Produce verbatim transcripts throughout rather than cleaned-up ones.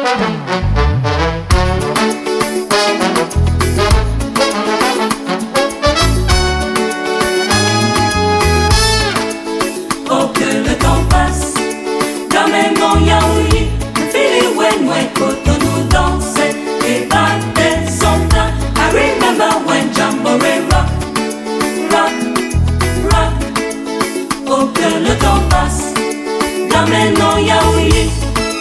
Oh que le temps passe, dans mes noms yaoui, fili wenwe Cotonou dansait et battait son plein. I remember when Jamboree rock, rock, rock. Oh que le temps passe, dans mes noms yaoui.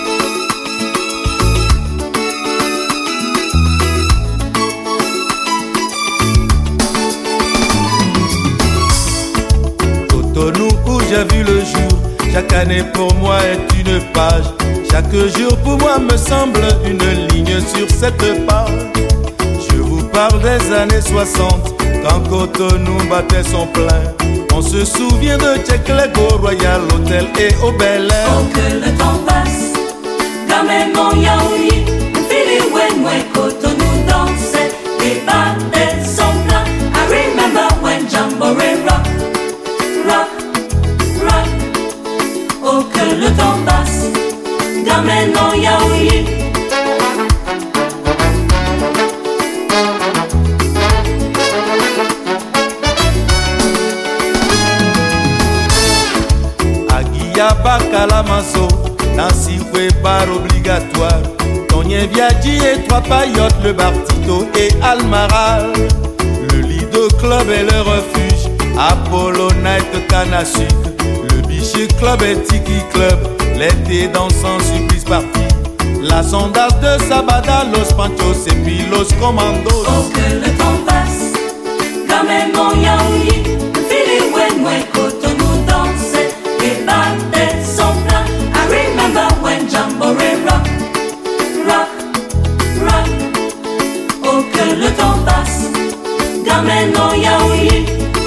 Cotonou où j'ai vu le jour, chaque année pour moi est une page. Chaque jour pour moi me semble une ligne sur cette page. Je vous parle des années soixante, quand Cotonou battait son plein. On se souvient de Tchèque-Légo, Royal Hotel et au Bel Air. Oh que le temps passe, dans mes noms yaoui, fili wenwe Cotonou dansait et battait son plein. I remember when Jamboree rock, rock, rock. Oh que le temps passe, dans mes noms yaoui. Aguillaba Kalamaso, Nancy par obligatoire. Tonien Viadji et trois paillotes, le Bartito et Almaral. Le Lido Club et le refuge, Apollo Night Canasuc. Le Bichet Club et Tiki Club, l'été dansant surprise party. La sondage de Sabada, Los Panchos et puis Los Commandos. Oh que le temps passe, dans mes noms yaoui, fili wenwe Cotonou dansait et battait son plein. I remember when Jamboree rock, rock, rock. Oh que le temps passe, dans mes noms yaoui.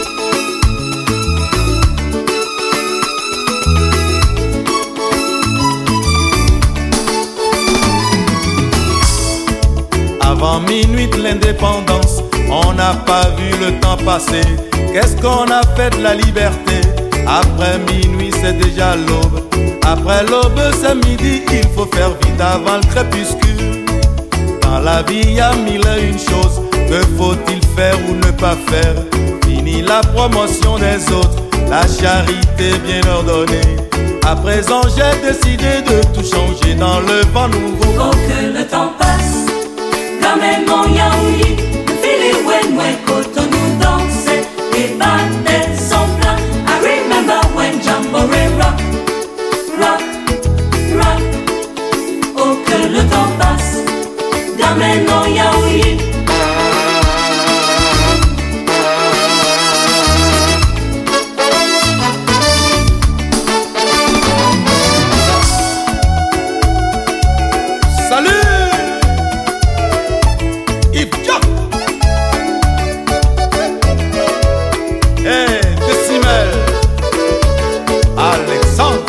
Avant minuit de l'indépendance, on n'a pas vu le temps passer. Qu'est-ce qu'on a fait de la liberté? Après minuit c'est déjà l'aube. Après l'aube c'est midi, il faut faire vite avant le crépuscule. Dans la vie y a mille et une choses, que faut-il faire ou ne pas faire? Fini la promotion des autres, la charité bien ordonnée. À présent j'ai décidé de tout changer dans le vent nouveau. Oh que le temps passe, dans mes noms yaoui, fili wenwe Cotonou dansait et battait son plein. I remember when Jamboree rock, rock, rock. Oh que le temps passe, dans mes noms yaoui. Salut Yves Diop. Hey, Décimel Alexandre.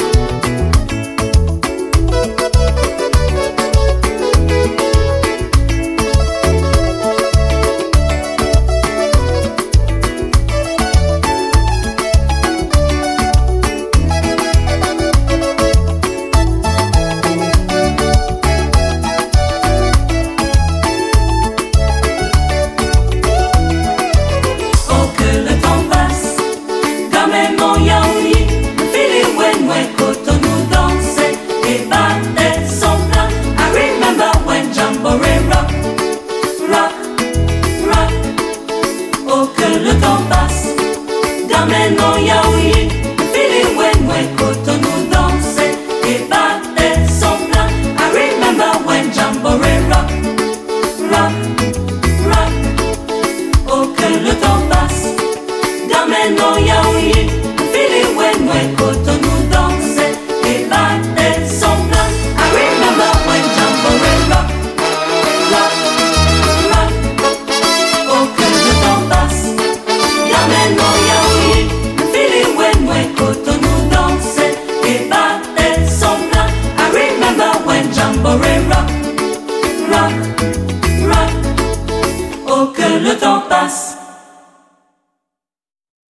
Oh que le temps passe, dans mes noms yaoui, fili wenwe Cotonou dansait et battait son plein. I remember when Jamboree rock, rock, rock. Oh que le temps passe, dans mes noms yaoui, fili wenwe Cotonou dansait et battait son plein. I remember when Jamboree rock, rock, rock. Oh que le temps passe, dans mes noms yaoui, fili wenwe Cotonou dansait et battait son plein. I remember when Jamboree rock, rock, rock. Oh que le temps passe, dans mes noms yaoui, fili wenwe Cotonou